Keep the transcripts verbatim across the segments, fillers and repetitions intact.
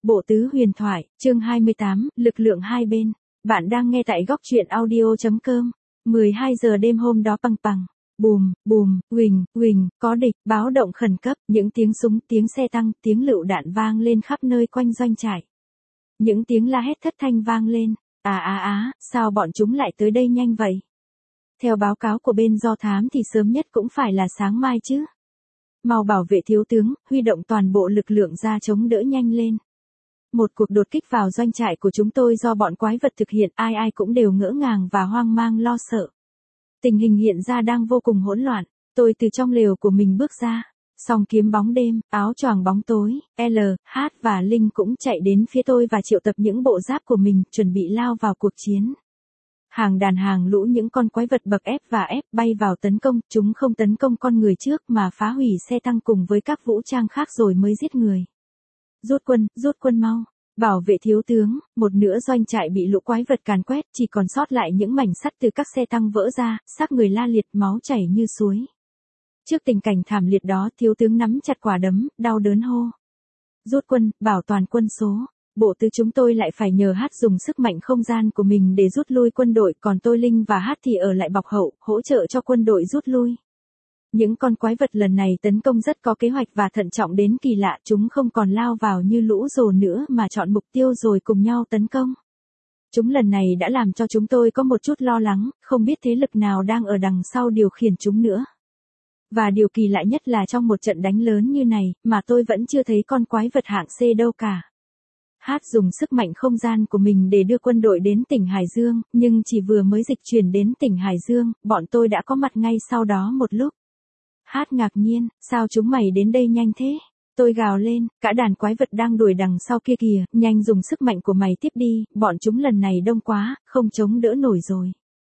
Bộ tứ huyền thoại, chương hai mươi tám, lực lượng hai bên. Bạn đang nghe tại góc truyện audio chấm com. mười hai giờ đêm hôm đó pằng pằng. Bùm, bùm, huỳnh, huỳnh, có địch, báo động khẩn cấp, những tiếng súng, tiếng xe tăng, tiếng lựu đạn vang lên khắp nơi quanh doanh trại. Những tiếng la hét thất thanh vang lên. À à á, sao bọn chúng lại tới đây nhanh vậy? Theo báo cáo của bên do thám thì sớm nhất cũng phải là sáng mai chứ. Mau bảo vệ thiếu tướng, huy động toàn bộ lực lượng ra chống đỡ nhanh lên. Một cuộc đột kích vào doanh trại của chúng tôi do bọn quái vật thực hiện, ai ai cũng đều ngỡ ngàng và hoang mang lo sợ. Tình hình hiện ra đang vô cùng hỗn loạn, tôi từ trong lều của mình bước ra, song kiếm bóng đêm, áo choàng bóng tối, L, H và Linh cũng chạy đến phía tôi và triệu tập những bộ giáp của mình, chuẩn bị lao vào cuộc chiến. Hàng đàn hàng lũ những con quái vật bậc F và F bay vào tấn công, chúng không tấn công con người trước mà phá hủy xe tăng cùng với các vũ trang khác rồi mới giết người. Rút quân, rút quân mau, bảo vệ thiếu tướng, một nửa doanh trại bị lũ quái vật càn quét, chỉ còn sót lại những mảnh sắt từ các xe tăng vỡ ra, xác người la liệt, máu chảy như suối. Trước tình cảnh thảm liệt đó, thiếu tướng nắm chặt quả đấm, đau đớn hô. Rút quân, bảo toàn quân số. Bộ tứ chúng tôi lại phải nhờ Hát dùng sức mạnh không gian của mình để rút lui quân đội, còn tôi, Linh và Hát thì ở lại bọc hậu, hỗ trợ cho quân đội rút lui. Những con quái vật lần này tấn công rất có kế hoạch và thận trọng đến kỳ lạ, chúng không còn lao vào như lũ rồ nữa mà chọn mục tiêu rồi cùng nhau tấn công. Chúng lần này đã làm cho chúng tôi có một chút lo lắng, không biết thế lực nào đang ở đằng sau điều khiển chúng nữa. Và điều kỳ lạ nhất là trong một trận đánh lớn như này, mà tôi vẫn chưa thấy con quái vật hạng C đâu cả. Hát dùng sức mạnh không gian của mình để đưa quân đội đến tỉnh Hải Dương, nhưng chỉ vừa mới dịch chuyển đến tỉnh Hải Dương, bọn tôi đã có mặt ngay sau đó một lúc. Hát ngạc nhiên, sao chúng mày đến đây nhanh thế? Tôi gào lên, cả đàn quái vật đang đuổi đằng sau kia kìa, nhanh dùng sức mạnh của mày tiếp đi, bọn chúng lần này đông quá, không chống đỡ nổi rồi.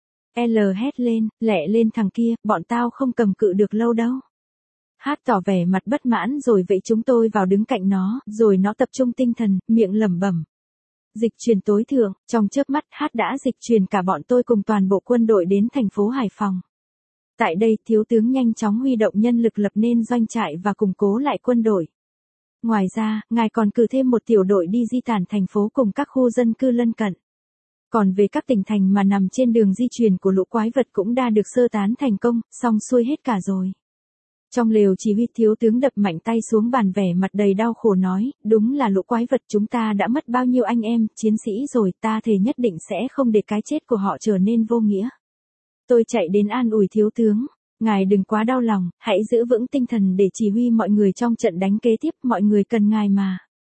L hét lên, lẹ lên thằng kia, bọn tao không cầm cự được lâu đâu. Hát tỏ vẻ mặt bất mãn rồi vẫy chúng tôi vào đứng cạnh nó, rồi nó tập trung tinh thần, miệng lẩm bẩm. Dịch truyền tối thượng, trong chớp mắt Hát đã dịch truyền cả bọn tôi cùng toàn bộ quân đội đến thành phố Hải Phòng. Tại đây, thiếu tướng nhanh chóng huy động nhân lực lập nên doanh trại và củng cố lại quân đội. Ngoài ra, ngài còn cử thêm một tiểu đội đi di tản thành phố cùng các khu dân cư lân cận. Còn về các tỉnh thành mà nằm trên đường di chuyển của lũ quái vật cũng đã được sơ tán thành công, xong xuôi hết cả rồi. Trong lều chỉ huy, thiếu tướng đập mạnh tay xuống bàn, vẻ mặt đầy đau khổ nói, đúng là lũ quái vật, chúng ta đã mất bao nhiêu anh em, chiến sĩ rồi, ta thề nhất định sẽ không để cái chết của họ trở nên vô nghĩa. Tôi chạy đến an ủi thiếu tướng, ngài đừng quá đau lòng, hãy giữ vững tinh thần để chỉ huy mọi người trong trận đánh kế tiếp, mọi người cần ngài mà.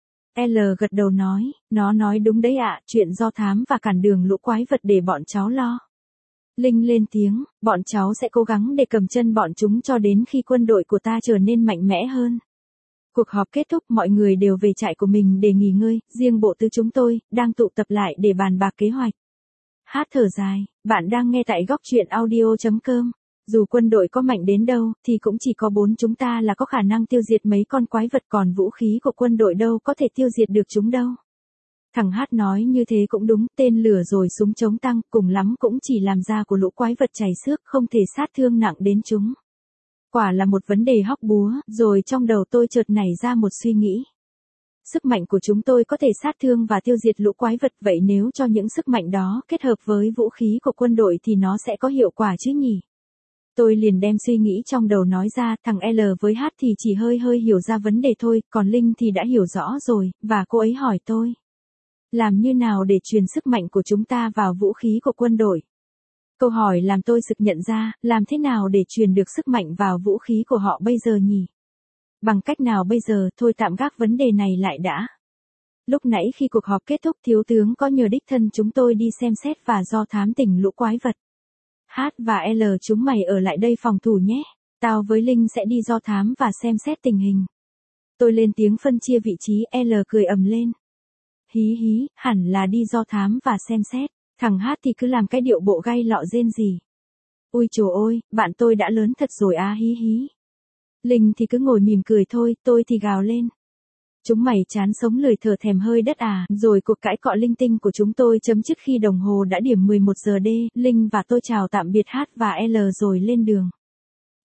L gật đầu nói, nó nói đúng đấy ạ, chuyện do thám và cản đường lũ quái vật để bọn cháu lo. Linh lên tiếng, bọn cháu sẽ cố gắng để cầm chân bọn chúng cho đến khi quân đội của ta trở nên mạnh mẽ hơn. Cuộc họp kết thúc, mọi người đều về trại của mình để nghỉ ngơi, riêng bộ tứ chúng tôi, đang tụ tập lại để bàn bạc kế hoạch. Hát thở dài, bạn đang nghe tại góc truyện audio chấm com. Dù quân đội có mạnh đến đâu, thì cũng chỉ có bốn chúng ta là có khả năng tiêu diệt mấy con quái vật, còn vũ khí của quân đội đâu có thể tiêu diệt được chúng đâu. Thằng Hát nói như thế cũng đúng, tên lửa rồi súng chống tăng, cùng lắm cũng chỉ làm da của lũ quái vật chảy xước, không thể sát thương nặng đến chúng. Quả là một vấn đề hóc búa, rồi trong đầu tôi chợt nảy ra một suy nghĩ. Sức mạnh của chúng tôi có thể sát thương và tiêu diệt lũ quái vật, vậy nếu cho những sức mạnh đó kết hợp với vũ khí của quân đội thì nó sẽ có hiệu quả chứ nhỉ? Tôi liền đem suy nghĩ trong đầu nói ra, thằng L với Hát thì chỉ hơi hơi hiểu ra vấn đề thôi, còn Linh thì đã hiểu rõ rồi, và cô ấy hỏi tôi. Làm như nào để truyền sức mạnh của chúng ta vào vũ khí của quân đội? Câu hỏi làm tôi sực nhận ra, làm thế nào để truyền được sức mạnh vào vũ khí của họ bây giờ nhỉ? Bằng cách nào bây giờ, thôi tạm gác vấn đề này lại đã. Lúc nãy khi cuộc họp kết thúc, thiếu tướng có nhờ đích thân chúng tôi đi xem xét và do thám tỉnh lũ quái vật. H và L chúng mày ở lại đây phòng thủ nhé. Tao với Linh sẽ đi do thám và xem xét tình hình. Tôi lên tiếng phân chia vị trí, L cười ầm lên. Hí hí, hẳn là đi do thám và xem xét. Thằng Hát thì cứ làm cái điệu bộ gay lọ rên gì. Ui trời ơi, bạn tôi đã lớn thật rồi à, hí hí. Linh thì cứ ngồi mỉm cười thôi, tôi thì gào lên. Chúng mày chán sống lười thở thèm hơi đất à, rồi cuộc cãi cọ linh tinh của chúng tôi chấm dứt khi đồng hồ đã điểm mười một giờ đê, Linh và tôi chào tạm biệt Hát và L rồi lên đường.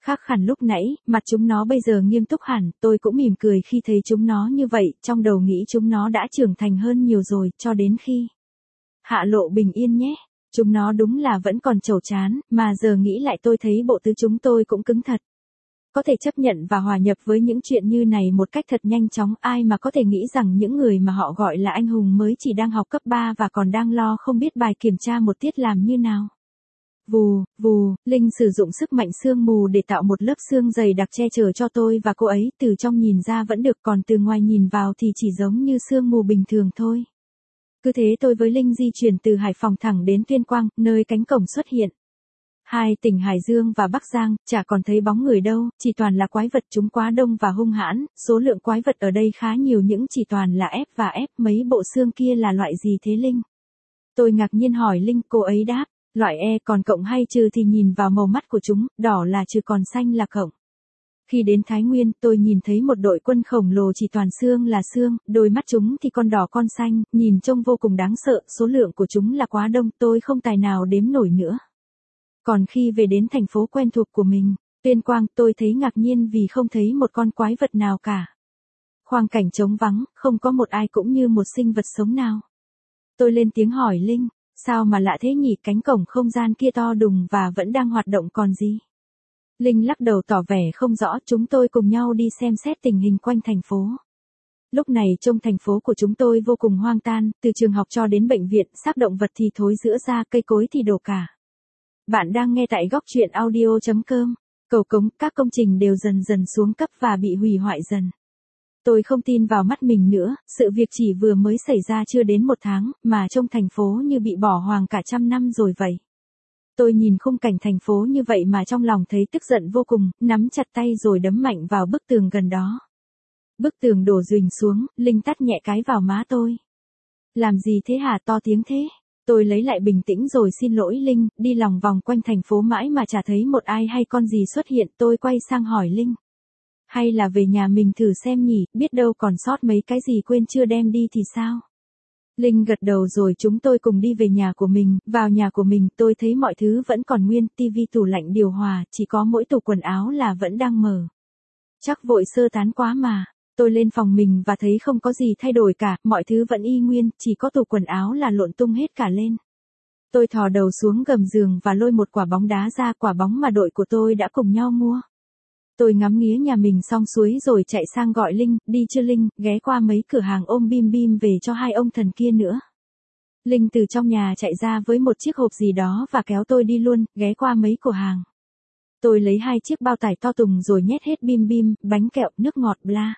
Khác hẳn lúc nãy, mặt chúng nó bây giờ nghiêm túc hẳn, tôi cũng mỉm cười khi thấy chúng nó như vậy, trong đầu nghĩ chúng nó đã trưởng thành hơn nhiều rồi, cho đến khi Hạ Lộ bình yên nhé. Chúng nó đúng là vẫn còn trầu trán, mà giờ nghĩ lại tôi thấy bộ tứ chúng tôi cũng cứng thật. Có thể chấp nhận và hòa nhập với những chuyện như này một cách thật nhanh chóng, ai mà có thể nghĩ rằng những người mà họ gọi là anh hùng mới chỉ đang học cấp ba và còn đang lo không biết bài kiểm tra một tiết làm như nào. Vù, vù, Linh sử dụng sức mạnh sương mù để tạo một lớp sương dày đặc che chở cho tôi và cô ấy, từ trong nhìn ra vẫn được, còn từ ngoài nhìn vào thì chỉ giống như sương mù bình thường thôi. Cứ thế tôi với Linh di chuyển từ Hải Phòng thẳng đến Tuyên Quang, nơi cánh cổng xuất hiện. Hai tỉnh Hải Dương và Bắc Giang, chả còn thấy bóng người đâu, chỉ toàn là quái vật, chúng quá đông và hung hãn, số lượng quái vật ở đây khá nhiều, những chỉ toàn là ép và ép, mấy bộ xương kia là loại gì thế Linh? Tôi ngạc nhiên hỏi Linh, cô ấy đáp, loại E, còn cộng hay trừ thì nhìn vào màu mắt của chúng, đỏ là trừ còn xanh là cộng. Khi đến Thái Nguyên, tôi nhìn thấy một đội quân khổng lồ chỉ toàn xương là xương, đôi mắt chúng thì con đỏ con xanh, nhìn trông vô cùng đáng sợ, số lượng của chúng là quá đông, tôi không tài nào đếm nổi nữa. Còn khi về đến thành phố quen thuộc của mình, Tuyên Quang, tôi thấy ngạc nhiên vì không thấy một con quái vật nào cả. Khoang cảnh trống vắng, không có một ai cũng như một sinh vật sống nào. Tôi lên tiếng hỏi Linh, sao mà lạ thế nhỉ, cánh cổng không gian kia to đùng và vẫn đang hoạt động còn gì? Linh lắc đầu tỏ vẻ không rõ, chúng tôi cùng nhau đi xem xét tình hình quanh thành phố. Lúc này trong thành phố của chúng tôi vô cùng hoang tan, từ trường học cho đến bệnh viện, xác động vật thì thối rữa ra, cây cối thì đổ cả. Bạn đang nghe tại góc truyện audio chấm com. Cầu cống, các công trình đều dần dần xuống cấp và bị hủy hoại dần. Tôi không tin vào mắt mình nữa, sự việc chỉ vừa mới xảy ra chưa đến một tháng, mà trong thành phố như bị bỏ hoang cả trăm năm rồi vậy. Tôi nhìn khung cảnh thành phố như vậy mà trong lòng thấy tức giận vô cùng, nắm chặt tay rồi đấm mạnh vào bức tường gần đó. Bức tường đổ rình xuống, Linh tát nhẹ cái vào má tôi. Làm gì thế hả, to tiếng thế? Tôi lấy lại bình tĩnh rồi xin lỗi Linh, đi lòng vòng quanh thành phố mãi mà chả thấy một ai hay con gì xuất hiện, tôi quay sang hỏi Linh. Hay là về nhà mình thử xem nhỉ, biết đâu còn sót mấy cái gì quên chưa đem đi thì sao? Linh gật đầu rồi chúng tôi cùng đi về nhà của mình, vào nhà của mình tôi thấy mọi thứ vẫn còn nguyên, tivi, tủ lạnh, điều hòa, chỉ có mỗi tủ quần áo là vẫn đang mở. Chắc vội sơ tán quá mà. Tôi lên phòng mình và thấy không có gì thay đổi cả, mọi thứ vẫn y nguyên, chỉ có tủ quần áo là lộn tung hết cả lên. Tôi thò đầu xuống gầm giường và lôi một quả bóng đá ra, quả bóng mà đội của tôi đã cùng nhau mua. Tôi ngắm nghía nhà mình xong xuôi rồi chạy sang gọi Linh, đi chưa Linh, ghé qua mấy cửa hàng ôm bim bim về cho hai ông thần kia nữa. Linh từ trong nhà chạy ra với một chiếc hộp gì đó và kéo tôi đi luôn, ghé qua mấy cửa hàng. Tôi lấy hai chiếc bao tải to tùng rồi nhét hết bim bim, bánh kẹo, nước ngọt bla.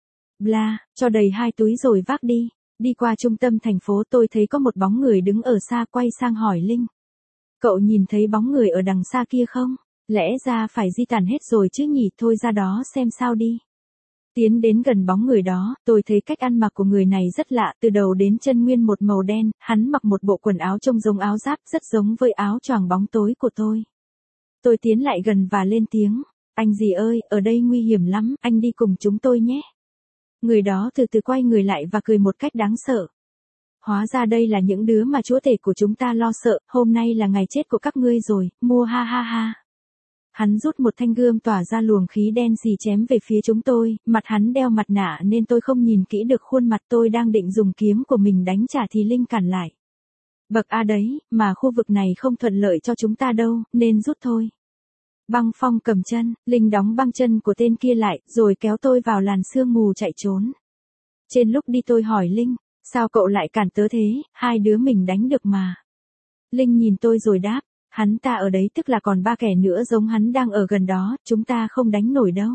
Bla, cho đầy hai túi rồi vác đi. Đi qua trung tâm thành phố tôi thấy có một bóng người đứng ở xa, quay sang hỏi Linh. Cậu nhìn thấy bóng người ở đằng xa kia không? Lẽ ra phải di tản hết rồi chứ nhỉ, thôi ra đó xem sao đi. Tiến đến gần bóng người đó, tôi thấy cách ăn mặc của người này rất lạ, từ đầu đến chân nguyên một màu đen, hắn mặc một bộ quần áo trông giống áo giáp, rất giống với áo choàng bóng tối của tôi. Tôi tiến lại gần và lên tiếng, anh gì ơi, ở đây nguy hiểm lắm, anh đi cùng chúng tôi nhé. Người đó từ từ quay người lại và cười một cách đáng sợ. Hóa ra đây là những đứa mà chúa tể của chúng ta lo sợ, hôm nay là ngày chết của các ngươi rồi, mua ha ha ha. Hắn rút một thanh gươm tỏa ra luồng khí đen xì chém về phía chúng tôi, mặt hắn đeo mặt nạ nên tôi không nhìn kỹ được khuôn mặt, tôi đang định dùng kiếm của mình đánh trả thì Linh cản lại. Bậc A đấy, mà khu vực này không thuận lợi cho chúng ta đâu, nên rút thôi. Băng Phong cầm chân, Linh đóng băng chân của tên kia lại, rồi kéo tôi vào làn sương mù chạy trốn. Trên lúc đi tôi hỏi Linh, sao cậu lại cản tớ thế, hai đứa mình đánh được mà. Linh nhìn tôi rồi đáp, hắn ta ở đấy tức là còn ba kẻ nữa giống hắn đang ở gần đó, chúng ta không đánh nổi đâu.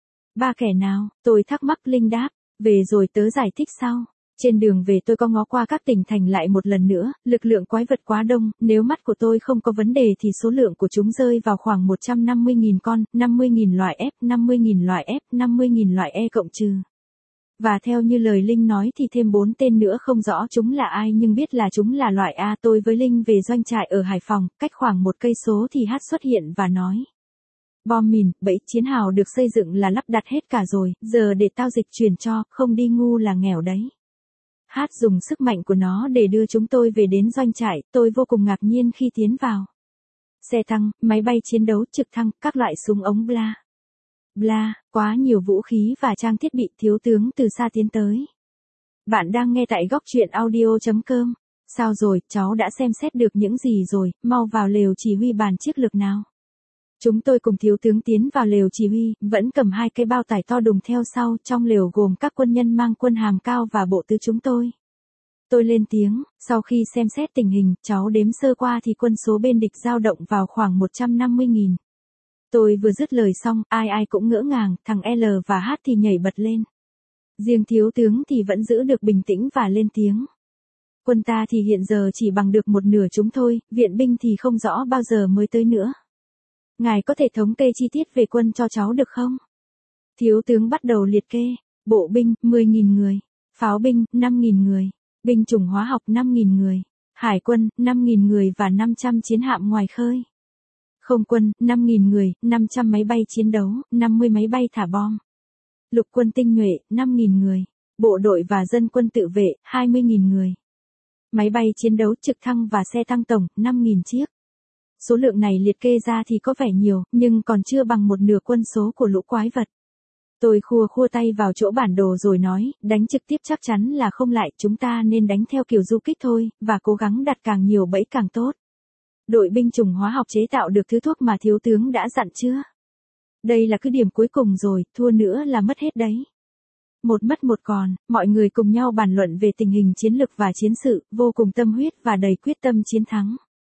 Ba kẻ nào, tôi thắc mắc. Linh đáp, về rồi tớ giải thích sau. Trên đường về tôi có ngó qua các tỉnh thành lại một lần nữa, lực lượng quái vật quá đông, nếu mắt của tôi không có vấn đề thì số lượng của chúng rơi vào khoảng một trăm năm mươi nghìn con, năm mươi nghìn loại F, năm mươi nghìn loại F, năm mươi nghìn loại E cộng trừ. Và theo như lời Linh nói thì thêm bốn tên nữa không rõ chúng là ai nhưng biết là chúng là loại A. Tôi với Linh về doanh trại ở Hải Phòng, cách khoảng một cây số thì Hát xuất hiện và nói. Bom mìn, bẫy chiến hào được xây dựng là lắp đặt hết cả rồi, giờ để tao dịch chuyển cho, không đi ngu là nghèo đấy. Hát dùng sức mạnh của nó để đưa chúng tôi về đến doanh trại, tôi vô cùng ngạc nhiên khi tiến vào. xe tăng, máy bay chiến đấu, trực thăng, các loại súng ống bla. Bla, quá nhiều vũ khí và trang thiết bị. Thiếu tướng từ xa tiến tới. Bạn đang nghe tại góc truyện audio.com. Sao rồi, cháu đã xem xét được những gì rồi, mau vào lều chỉ huy bàn chiếc lược nào. Chúng tôi cùng thiếu tướng tiến vào lều chỉ huy, vẫn cầm hai cái bao tải to đùng theo sau, trong lều gồm các quân nhân mang quân hàm cao và bộ tứ chúng tôi. Tôi lên tiếng, sau khi xem xét tình hình, cháu đếm sơ qua thì quân số bên địch dao động vào khoảng một trăm năm mươi nghìn. Tôi vừa dứt lời xong, ai ai cũng ngỡ ngàng, thằng L và H thì nhảy bật lên. Riêng thiếu tướng thì vẫn giữ được bình tĩnh và lên tiếng. Quân ta thì hiện giờ chỉ bằng được một nửa chúng thôi, viện binh thì không rõ bao giờ mới tới nữa. Ngài có thể thống kê chi tiết về quân cho cháu được không? Thiếu tướng bắt đầu liệt kê, bộ binh, mười nghìn người, pháo binh, năm nghìn người, binh chủng hóa học năm nghìn người, hải quân, năm nghìn người và năm trăm chiến hạm ngoài khơi. Không quân, năm nghìn người, năm trăm máy bay chiến đấu, năm mươi máy bay thả bom. Lục quân tinh nhuệ, năm nghìn người, bộ đội và dân quân tự vệ, hai mươi nghìn người. Máy bay chiến đấu, trực thăng và xe tăng tổng, năm nghìn chiếc. Số lượng này liệt kê ra thì có vẻ nhiều, nhưng còn chưa bằng một nửa quân số của lũ quái vật. Tôi khua khua tay vào chỗ bản đồ rồi nói, đánh trực tiếp chắc chắn là không lại, chúng ta nên đánh theo kiểu du kích thôi, và cố gắng đặt càng nhiều bẫy càng tốt. Đội binh chủng hóa học chế tạo được thứ thuốc mà thiếu tướng đã dặn chưa? Đây là cứ điểm cuối cùng rồi, thua nữa là mất hết đấy. Một mất một còn, mọi người cùng nhau bàn luận về tình hình chiến lược và chiến sự, vô cùng tâm huyết và đầy quyết tâm chiến thắng.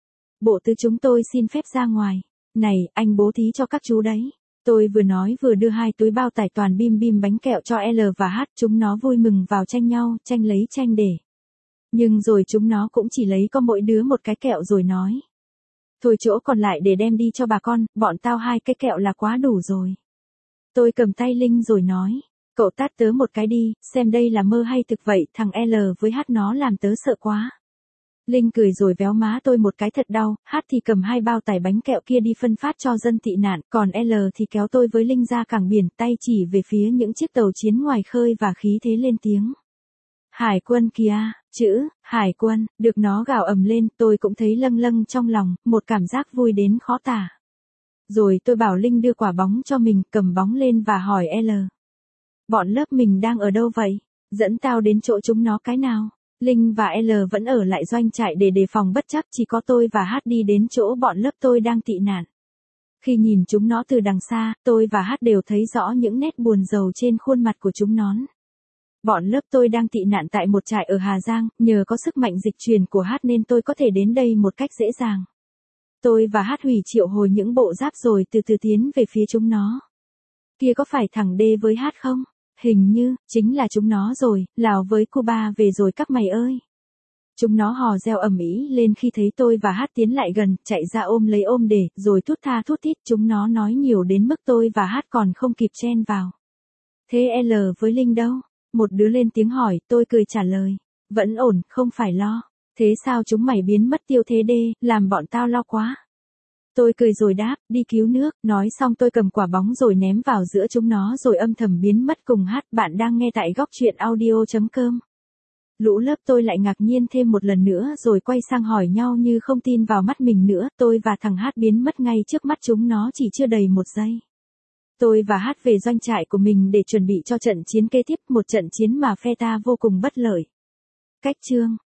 Bộ tứ chúng tôi xin phép ra ngoài. Này, anh bố thí cho các chú đấy. Tôi vừa nói vừa đưa hai túi bao tải toàn bim bim bánh kẹo cho L và H, chúng nó vui mừng vào tranh nhau, tranh lấy tranh để. Nhưng rồi chúng nó cũng chỉ lấy có mỗi đứa một cái kẹo rồi nói. Thôi chỗ còn lại để đem đi cho bà con, bọn tao hai cái kẹo là quá đủ rồi. Tôi cầm tay Linh rồi nói, cậu tát tớ một cái đi, xem đây là mơ hay thực vậy, thằng L với H nó làm tớ sợ quá. Linh cười rồi véo má tôi một cái thật đau, H thì cầm hai bao tải bánh kẹo kia đi phân phát cho dân tị nạn, còn L thì kéo tôi với Linh ra cảng biển, tay chỉ về phía những chiếc tàu chiến ngoài khơi và khí thế lên tiếng. Hải quân kìa, chữ, hải quân, được nó gào ầm lên, tôi cũng thấy lâng lâng trong lòng, một cảm giác vui đến khó tả. Rồi tôi bảo Linh đưa quả bóng cho mình, cầm bóng lên và hỏi L. Bọn lớp mình đang ở đâu vậy? Dẫn tao đến chỗ chúng nó cái nào? Linh và L vẫn ở lại doanh trại để đề phòng bất chắc, chỉ có tôi và H đi đến chỗ bọn lớp tôi đang tị nạn. Khi nhìn chúng nó từ đằng xa, tôi và H đều thấy rõ những nét buồn rầu trên khuôn mặt của chúng nó. Bọn lớp tôi đang tị nạn tại một trại ở Hà Giang, nhờ có sức mạnh dịch truyền của H nên tôi có thể đến đây một cách dễ dàng. Tôi và H hủy triệu hồi những bộ giáp rồi từ từ tiến về phía chúng nó. Kia có phải thằng D với H không? Hình như, chính là chúng nó rồi, Lào với Cuba về rồi các mày ơi. Chúng nó hò reo ầm ĩ lên khi thấy tôi và H tiến lại gần, chạy ra ôm lấy ôm để, rồi thút tha thút thít, chúng nó nói nhiều đến mức tôi và H còn không kịp chen vào. Thế L với Linh đâu? Một đứa lên tiếng hỏi, tôi cười trả lời. Vẫn ổn, không phải lo. Thế sao chúng mày biến mất tiêu thế đê, làm bọn tao lo quá. Tôi cười rồi đáp, đi cứu nước, nói xong tôi cầm quả bóng rồi ném vào giữa chúng nó rồi âm thầm biến mất cùng Hát. Bạn đang nghe tại góc truyện audio.com. Lũ lớp tôi lại ngạc nhiên thêm một lần nữa rồi quay sang hỏi nhau như không tin vào mắt mình nữa, tôi và thằng Hát biến mất ngay trước mắt chúng nó chỉ chưa đầy một giây. Tôi và Hát về doanh trại của mình để chuẩn bị cho trận chiến kế tiếp, một trận chiến mà phe ta vô cùng bất lợi. Cách chương